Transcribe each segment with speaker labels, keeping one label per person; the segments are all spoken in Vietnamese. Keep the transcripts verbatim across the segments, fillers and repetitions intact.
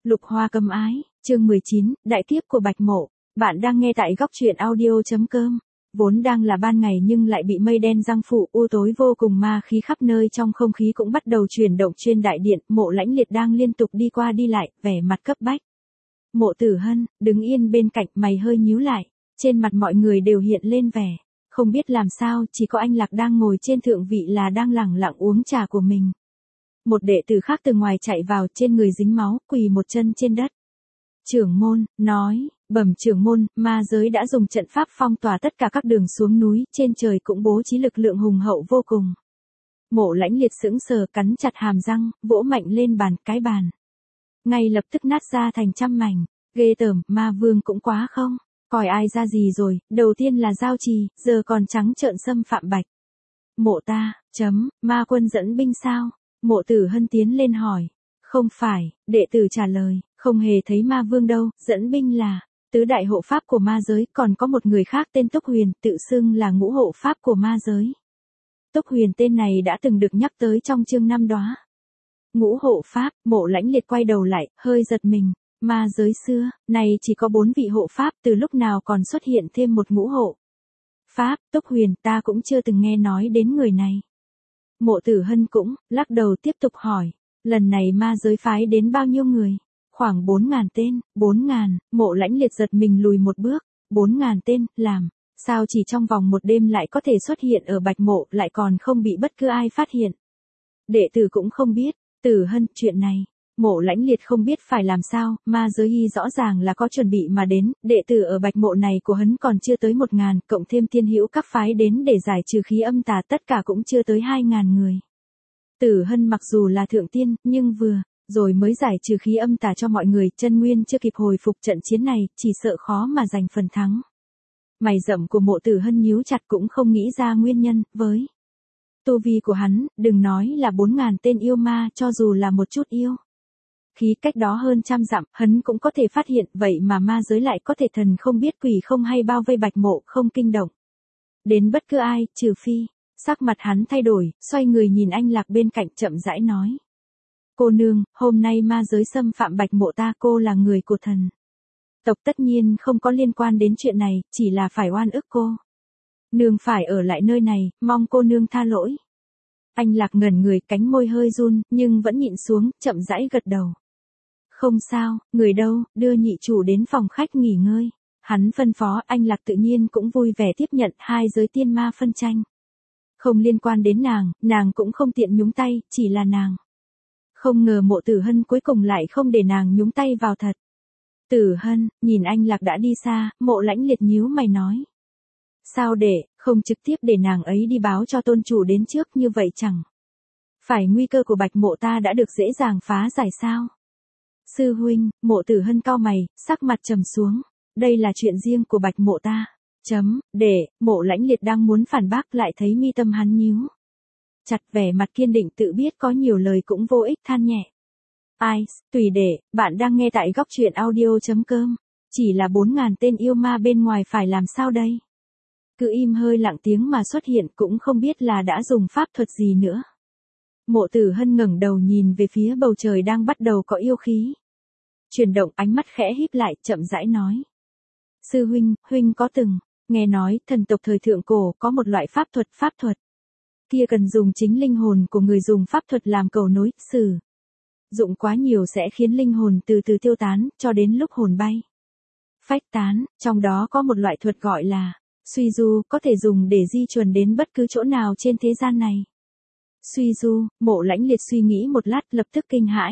Speaker 1: Lục Hoa Cấm Ái, chương mười chín, Đại kiếp của Bạch Mộ. Bạn đang nghe tại góc truyện audio.com. Vốn đang là ban ngày nhưng lại bị mây đen giăng phủ, u tối vô cùng, ma khí khắp nơi, trong không khí cũng bắt đầu chuyển động. Trên đại điện, Mộ Lãnh Liệt đang liên tục đi qua đi lại, vẻ mặt cấp bách. Mộ Tử Hân đứng yên bên cạnh, mày hơi nhíu lại, trên mặt mọi người đều hiện lên vẻ không biết làm sao, chỉ có anh Lạc đang ngồi trên thượng vị là đang lẳng lặng uống trà của mình. Một đệ tử khác từ ngoài chạy vào, trên người dính máu, quỳ một chân trên đất. Trưởng môn, nói, bẩm trưởng môn, ma giới đã dùng trận pháp phong tỏa tất cả các đường xuống núi, trên trời cũng bố trí lực lượng hùng hậu vô cùng. Mộ Lãnh Liệt sững sờ, cắn chặt hàm răng, vỗ mạnh lên bàn, cái bàn ngay lập tức nát ra thành trăm mảnh. Ghê tởm, ma vương cũng quá không coi ai ra gì rồi, đầu tiên là giao trì, giờ còn trắng trợn xâm phạm Bạch Mộ ta, chấm, ma quân dẫn binh sao? Mộ Tử Hân tiến lên hỏi. Không phải, đệ tử trả lời, không hề thấy ma vương đâu, dẫn binh là tứ đại hộ pháp của ma giới, còn có một người khác tên Túc Huyền, tự xưng là ngũ hộ pháp của ma giới. Túc Huyền tên này đã từng được nhắc tới trong chương năm đó. Ngũ hộ pháp, Mộ Lãnh Liệt quay đầu lại, hơi giật mình. Ma giới xưa, này chỉ có bốn vị hộ pháp, từ lúc nào còn xuất hiện thêm một ngũ hộ pháp? Túc Huyền, ta cũng chưa từng nghe nói đến người này. Mộ Tử Hân cũng lắc đầu tiếp tục hỏi, lần này ma giới phái đến bao nhiêu người? Khoảng bốn ngàn tên. Bốn ngàn, Mộ Lãnh Liệt giật mình lùi một bước. Bốn ngàn tên, làm sao chỉ trong vòng một đêm lại có thể xuất hiện ở Bạch Mộ, lại còn không bị bất cứ ai phát hiện? Đệ tử cũng không biết. Tử Hân, chuyện này Mộ Lãnh Liệt không biết phải làm sao, ma giới y rõ ràng là có chuẩn bị mà đến, đệ tử ở Bạch Mộ này của hắn còn chưa tới một ngàn, cộng thêm tiên hữu các phái đến để giải trừ khí âm tà, tất cả cũng chưa tới hai ngàn người. Tử Hân mặc dù là thượng tiên, nhưng vừa rồi mới giải trừ khí âm tà cho mọi người, chân nguyên chưa kịp hồi phục, trận chiến này chỉ sợ khó mà giành phần thắng. Mày rậm của Mộ Tử Hân nhíu chặt, cũng không nghĩ ra nguyên nhân. Với tu vi của hắn, đừng nói là bốn ngàn tên yêu ma, cho dù là một chút yêu khí cách đó hơn trăm dặm, hắn cũng có thể phát hiện, vậy mà ma giới lại có thể thần không biết quỷ không hay bao vây Bạch Mộ, không kinh động đến bất cứ ai, trừ phi. Sắc mặt hắn thay đổi, xoay người nhìn anh Lạc bên cạnh, chậm rãi nói. Cô nương, hôm nay ma giới xâm phạm Bạch Mộ ta, cô là người của thần tộc, tất nhiên không có liên quan đến chuyện này, chỉ là phải oan ức cô nương phải ở lại nơi này, mong cô nương tha lỗi. Anh Lạc ngẩn người, cánh môi hơi run, nhưng vẫn nhịn xuống, chậm rãi gật đầu. Không sao, người đâu, đưa nhị chủ đến phòng khách nghỉ ngơi. Hắn phân phó, anh Lạc tự nhiên cũng vui vẻ tiếp nhận. Hai giới tiên ma phân tranh không liên quan đến nàng, nàng cũng không tiện nhúng tay, chỉ là nàng không ngờ Mộ Tử Hân cuối cùng lại không để nàng nhúng tay vào thật. Tử Hân, nhìn anh Lạc đã đi xa, Mộ Lãnh Liệt nhíu mày nói. Sao để, không trực tiếp để nàng ấy đi báo cho tôn chủ đến trước, như vậy chẳng phải nguy cơ của Bạch Mộ ta đã được dễ dàng phá giải sao? Sư huynh, Mộ Tử Hân cau mày, sắc mặt trầm xuống. Đây là chuyện riêng của Bạch Mộ ta. Chấm, để, Mộ Lãnh Liệt đang muốn phản bác, lại thấy mi tâm hắn nhíu chặt, vẻ mặt kiên định, tự biết có nhiều lời cũng vô ích, than nhẹ. Ai, tùy để, bạn đang nghe tại góc truyện audio.com. Chỉ là bốn ngàn tên yêu ma bên ngoài phải làm sao đây? Cứ im hơi lặng tiếng mà xuất hiện, cũng không biết là đã dùng pháp thuật gì nữa. Mộ Tử Hân ngẩng đầu nhìn về phía bầu trời đang bắt đầu có yêu khí chuyển động, ánh mắt khẽ híp lại, chậm rãi nói. Sư huynh, huynh có từng nghe nói thần tộc thời thượng cổ có một loại pháp thuật, pháp thuật kia cần dùng chính linh hồn của người dùng pháp thuật làm cầu nối, sử dụng quá nhiều sẽ khiến linh hồn từ từ tiêu tán, cho đến lúc hồn bay phách tán. Trong đó có một loại thuật gọi là suy du, có thể dùng để di chuyển đến bất cứ chỗ nào trên thế gian này. Suy du, Mộ Lãnh Liệt suy nghĩ một lát, lập tức kinh hãi.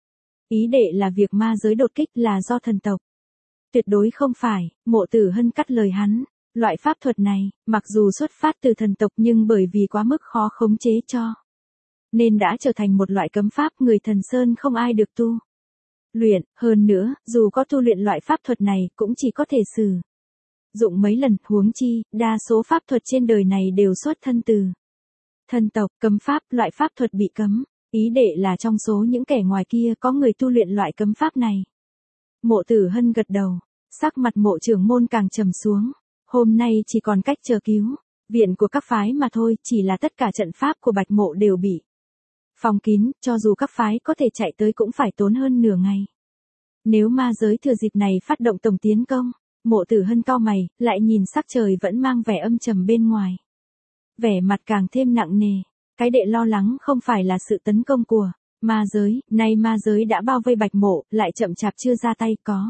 Speaker 1: Ý đệ là việc ma giới đột kích là do thần tộc? Tuyệt đối không phải. Mộ Tử Hân cắt lời hắn. Loại pháp thuật này, mặc dù xuất phát từ thần tộc, nhưng bởi vì quá mức khó khống chế cho nên đã trở thành một loại cấm pháp, người thần sơn không ai được tu luyện. Hơn nữa, dù có tu luyện loại pháp thuật này, cũng chỉ có thể sử dụng mấy lần, huống chi, đa số pháp thuật trên đời này đều xuất thân từ thần tộc. Cấm pháp, loại pháp thuật bị cấm, ý đệ là trong số những kẻ ngoài kia có người tu luyện loại cấm pháp này. Mộ Tử Hân gật đầu, sắc mặt Mộ trưởng môn càng trầm xuống. Hôm nay chỉ còn cách chờ cứu viện của các phái mà thôi, chỉ là tất cả trận pháp của Bạch Mộ đều bị phong kín, cho dù các phái có thể chạy tới cũng phải tốn hơn nửa ngày. Nếu ma giới thừa dịp này phát động tổng tiến công, Mộ Tử Hân cau mày, lại nhìn sắc trời vẫn mang vẻ âm trầm bên ngoài. Vẻ mặt càng thêm nặng nề, cái đệ lo lắng không phải là sự tấn công của ma giới, nay ma giới đã bao vây Bạch Mộ, lại chậm chạp chưa ra tay có.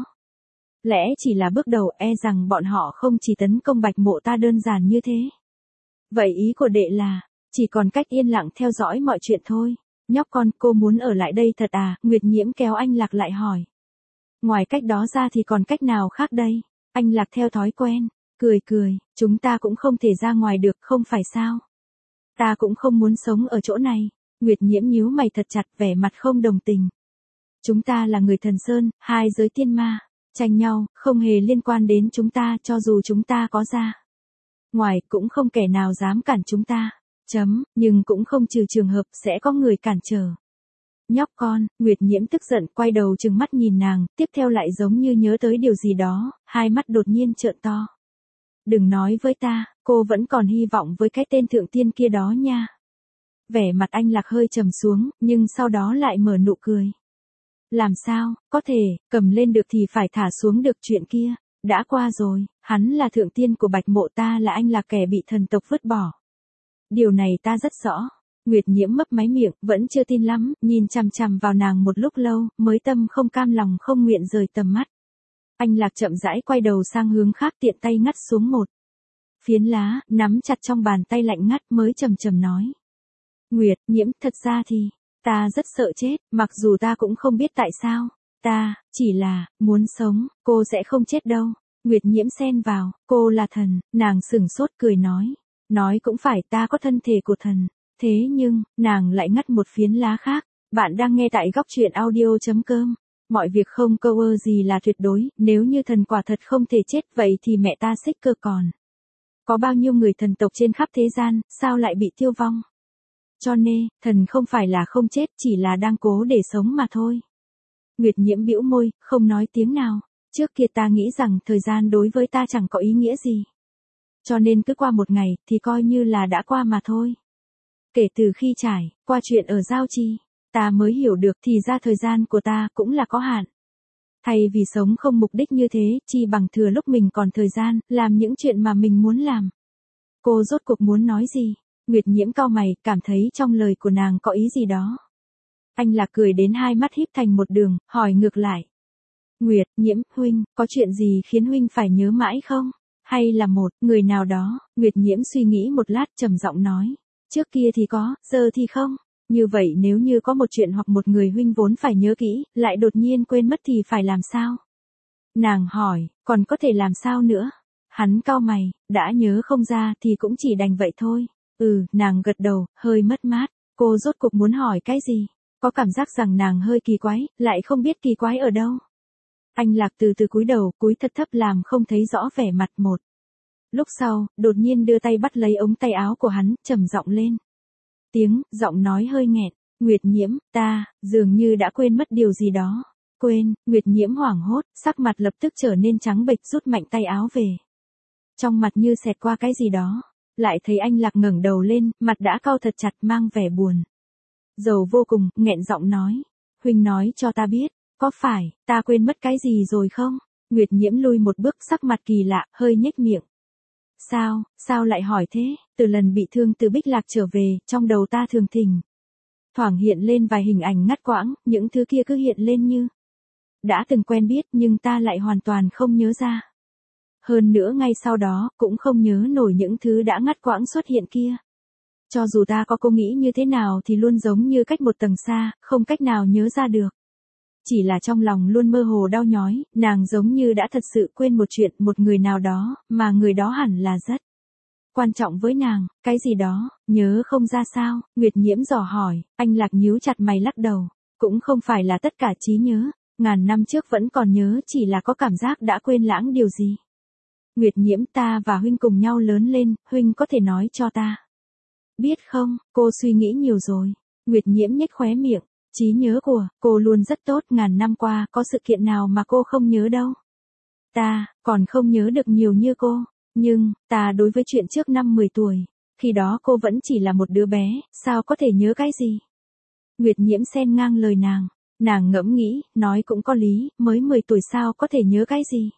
Speaker 1: Lẽ chỉ là bước đầu, e rằng bọn họ không chỉ tấn công Bạch Mộ ta đơn giản như thế. Vậy ý của đệ là, chỉ còn cách yên lặng theo dõi mọi chuyện thôi. Nhóc con, cô muốn ở lại đây thật à? Nguyệt Nhiễm kéo anh Lạc lại hỏi. Ngoài cách đó ra thì còn cách nào khác đây? Anh Lạc theo thói quen, cười cười, chúng ta cũng không thể ra ngoài được, không phải sao? Ta cũng không muốn sống ở chỗ này. Nguyệt Nhiễm nhíu mày thật chặt, vẻ mặt không đồng tình. Chúng ta là người Thần Sơn, hai giới tiên ma, tranh nhau, không hề liên quan đến chúng ta, cho dù chúng ta có ra ngoài, cũng không kẻ nào dám cản chúng ta. Chấm, nhưng cũng không trừ trường hợp sẽ có người cản trở. Nhóc con, Nguyệt Nhiễm tức giận quay đầu trừng mắt nhìn nàng, tiếp theo lại giống như nhớ tới điều gì đó, hai mắt đột nhiên trợn to. Đừng nói với ta, cô vẫn còn hy vọng với cái tên thượng tiên kia đó nha. Vẻ mặt anh Lạc hơi trầm xuống, nhưng sau đó lại mở nụ cười. Làm sao, có thể, cầm lên được thì phải thả xuống được, chuyện kia đã qua rồi, hắn là thượng tiên của Bạch Mộ, ta là anh Lạc kẻ bị thần tộc vứt bỏ. Điều này ta rất rõ. Nguyệt Nhiễm mấp máy miệng, vẫn chưa tin lắm, nhìn chằm chằm vào nàng một lúc lâu, mới tâm không cam lòng không nguyện rời tầm mắt. Anh Lạc chậm rãi quay đầu sang hướng khác, tiện tay ngắt xuống một phiến lá, nắm chặt trong bàn tay lạnh ngắt, mới trầm trầm nói. Nguyệt Nhiễm, thật ra thì, ta rất sợ chết, mặc dù ta cũng không biết tại sao. Ta, chỉ là, muốn sống, cô sẽ không chết đâu. Nguyệt Nhiễm xen vào, cô là thần, nàng sửng sốt cười nói. Nói cũng phải, ta có thân thể của thần. Thế nhưng, nàng lại ngắt một phiến lá khác. Bạn đang nghe tại góc truyện audio.com. Mọi việc không câu ơ gì là tuyệt đối, nếu như thần quả thật không thể chết vậy thì mẹ ta xích cơ còn. Có bao nhiêu người thần tộc trên khắp thế gian, sao lại bị tiêu vong? Cho nên, thần không phải là không chết, chỉ là đang cố để sống mà thôi. Nguyệt Nhiễm bĩu môi, không nói tiếng nào. Trước kia ta nghĩ rằng thời gian đối với ta chẳng có ý nghĩa gì. Cho nên cứ qua một ngày, thì coi như là đã qua mà thôi. Kể từ khi trải qua chuyện ở Giao Trì, ta mới hiểu được thì ra thời gian của ta cũng là có hạn. Thay vì sống không mục đích như thế, chi bằng thừa lúc mình còn thời gian, làm những chuyện mà mình muốn làm. Cô rốt cuộc muốn nói gì? Nguyệt Nhiễm cau mày, cảm thấy trong lời của nàng có ý gì đó. Anh Lạc cười đến hai mắt híp thành một đường, hỏi ngược lại. Nguyệt Nhiễm, huynh, có chuyện gì khiến huynh phải nhớ mãi không? Hay là một người nào đó? Nguyệt Nhiễm suy nghĩ một lát, trầm giọng nói. Trước kia thì có, giờ thì không. Như vậy nếu như có một chuyện hoặc một người huynh vốn phải nhớ kỹ, lại đột nhiên quên mất thì phải làm sao? Nàng hỏi, còn có thể làm sao nữa? Hắn cau mày, đã nhớ không ra thì cũng chỉ đành vậy thôi. Ừ, nàng gật đầu, hơi mất mát. Cô rốt cuộc muốn hỏi cái gì? Có cảm giác rằng nàng hơi kỳ quái, lại không biết kỳ quái ở đâu. Anh Lạc từ từ cúi đầu, cúi thật thấp làm không thấy rõ vẻ mặt một. Lúc sau, đột nhiên đưa tay bắt lấy ống tay áo của hắn, trầm giọng lên. Tiếng, giọng nói hơi nghẹn. Nguyệt Nhiễm, ta, dường như đã quên mất điều gì đó. Quên, Nguyệt Nhiễm hoảng hốt, sắc mặt lập tức trở nên trắng bệch, rút mạnh tay áo về. Trong mặt như xẹt qua cái gì đó. Lại thấy anh Lạc ngẩng đầu lên, mặt đã cau thật chặt, mang vẻ buồn. Dầu vô cùng, nghẹn giọng nói. Huynh nói cho ta biết, có phải, ta quên mất cái gì rồi không? Nguyệt Nhiễm lui một bước, sắc mặt kỳ lạ, hơi nhếch miệng. Sao, sao lại hỏi thế? Từ lần bị thương từ Bích Lạc trở về, trong đầu ta thường thỉnh thoảng hiện lên vài hình ảnh ngắt quãng, những thứ kia cứ hiện lên như đã từng quen biết, nhưng ta lại hoàn toàn không nhớ ra. Hơn nữa ngay sau đó, cũng không nhớ nổi những thứ đã ngắt quãng xuất hiện kia. Cho dù ta có cố nghĩ như thế nào thì luôn giống như cách một tầng xa, không cách nào nhớ ra được. Chỉ là trong lòng luôn mơ hồ đau nhói, nàng giống như đã thật sự quên một chuyện, một người nào đó, mà người đó hẳn là rất quan trọng với nàng, cái gì đó, nhớ không ra sao? Nguyệt Nhiễm dò hỏi, anh Lạc nhíu chặt mày lắc đầu. Cũng không phải là tất cả trí nhớ, ngàn năm trước vẫn còn nhớ, chỉ là có cảm giác đã quên lãng điều gì. Nguyệt Nhiễm, ta và huynh cùng nhau lớn lên, huynh có thể nói cho ta biết không? Cô suy nghĩ nhiều rồi. Nguyệt Nhiễm nhếch khóe miệng. Trí nhớ của cô luôn rất tốt, ngàn năm qua có sự kiện nào mà cô không nhớ đâu. Ta còn không nhớ được nhiều như cô, nhưng ta đối với chuyện trước năm mười tuổi, khi đó cô vẫn chỉ là một đứa bé, sao có thể nhớ cái gì? Nguyệt Nhiễm xen ngang lời nàng, Nàng ngẫm nghĩ, nói cũng có lý, mới mười tuổi sao có thể nhớ cái gì.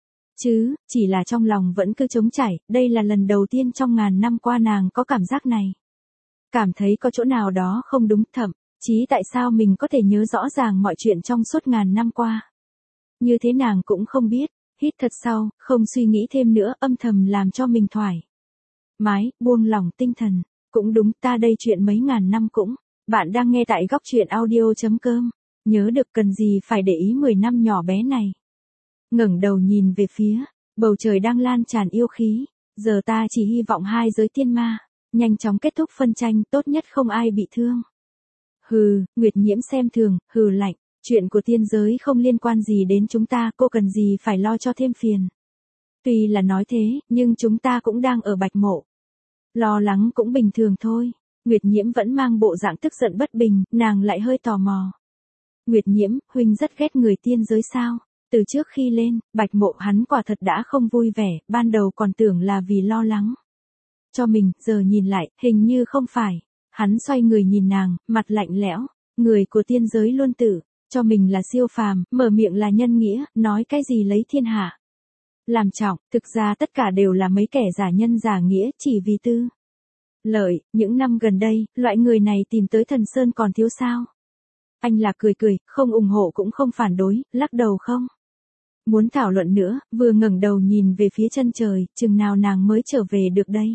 Speaker 1: Chứ, chỉ là trong lòng vẫn cứ trống trải, đây là lần đầu tiên trong ngàn năm qua nàng có cảm giác này. Cảm thấy có chỗ nào đó không đúng, thậm chí tại sao mình có thể nhớ rõ ràng mọi chuyện trong suốt ngàn năm qua. Như thế nàng cũng không biết, hít thật sâu, không suy nghĩ thêm nữa, âm thầm làm cho mình thoải mái, buông lỏng tinh thần. Cũng đúng, ta đây chuyện mấy ngàn năm cũng. Bạn đang nghe tại góc truyện audio.com. Nhớ được cần gì phải để ý mười năm nhỏ bé này. Ngẩng đầu nhìn về phía, bầu trời đang lan tràn yêu khí. Giờ ta chỉ hy vọng hai giới tiên ma nhanh chóng kết thúc phân tranh, tốt nhất không ai bị thương. Hừ, Nguyệt Nhiễm xem thường, hừ lạnh. Chuyện của tiên giới không liên quan gì đến chúng ta, cô cần gì phải lo cho thêm phiền. Tuy là nói thế, nhưng chúng ta cũng đang ở Bạch Mộ. Lo lắng cũng bình thường thôi. Nguyệt Nhiễm vẫn mang bộ dạng tức giận bất bình, nàng lại hơi tò mò. Nguyệt Nhiễm, huynh rất ghét người tiên giới sao? Từ trước khi lên, Bạch Mộ hắn quả thật đã không vui vẻ, ban đầu còn tưởng là vì lo lắng cho mình, giờ nhìn lại, hình như không phải. Hắn xoay người nhìn nàng, mặt lạnh lẽo, người của tiên giới luôn tự cho mình là siêu phàm, mở miệng là nhân nghĩa, nói cái gì lấy thiên hạ làm trọng, thực ra tất cả đều là mấy kẻ giả nhân giả nghĩa, chỉ vì tư lợi. Những năm gần đây, loại người này tìm tới Thần Sơn còn thiếu sao? Anh Lạc cười cười, không ủng hộ cũng không phản đối, lắc đầu không muốn thảo luận nữa, vừa ngẩng đầu nhìn về phía chân trời, chừng nào nàng mới trở về được đây?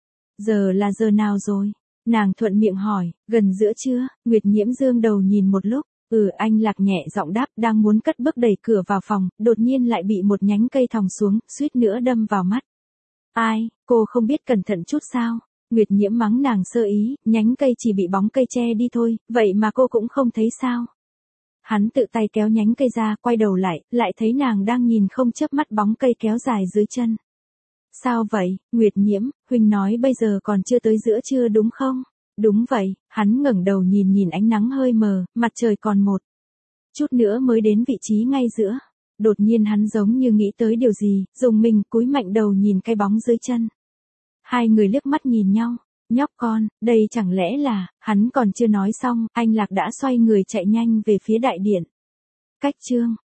Speaker 1: Giờ là giờ nào rồi? Nàng thuận miệng hỏi, gần giữa trưa. Nguyệt Nhiễm dương đầu nhìn một lúc, ừ, anh Lạc nhẹ giọng đáp, đang muốn cất bước đẩy cửa vào phòng, đột nhiên lại bị một nhánh cây thòng xuống, suýt nữa đâm vào mắt. Ai, cô không biết cẩn thận chút sao? Nguyệt Nhiễm mắng nàng sơ ý, nhánh cây chỉ bị bóng cây che đi thôi, vậy mà cô cũng không thấy sao? Hắn tự tay kéo nhánh cây ra, quay đầu lại, lại thấy nàng đang nhìn không chớp mắt bóng cây kéo dài dưới chân. Sao vậy, Nguyệt Nhiễm, huynh nói bây giờ còn chưa tới giữa trưa đúng không? Đúng vậy, hắn ngẩng đầu nhìn nhìn ánh nắng hơi mờ, mặt trời còn một chút nữa mới đến vị trí ngay giữa. Đột nhiên hắn giống như nghĩ tới điều gì, dùng mình cúi mạnh đầu nhìn cái bóng dưới chân. Hai người liếc mắt nhìn nhau, nhóc con, đây chẳng lẽ là, hắn còn chưa nói xong, anh Lạc đã xoay người chạy nhanh về phía đại điện. Cách chương